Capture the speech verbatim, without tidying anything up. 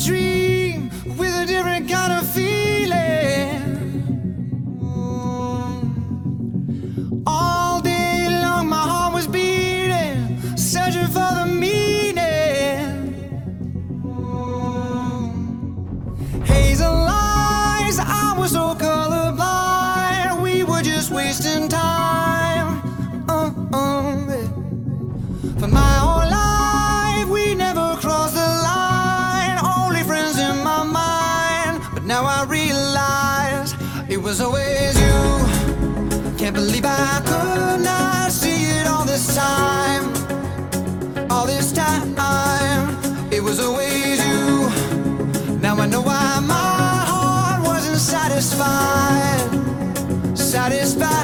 dream with a different kind of feeling. All day long my heart was beating, searching for the meaning. Hazel lies, I was so colorblind. We were just wasting time. uh, uh, yeah. For my whole life we never crossed the line, only friends in my mind. But now I realize it was always you. Can't believe I could not see it all this time. All this time, it was always you. Now I know why my heart wasn't satisfied. Satisfied.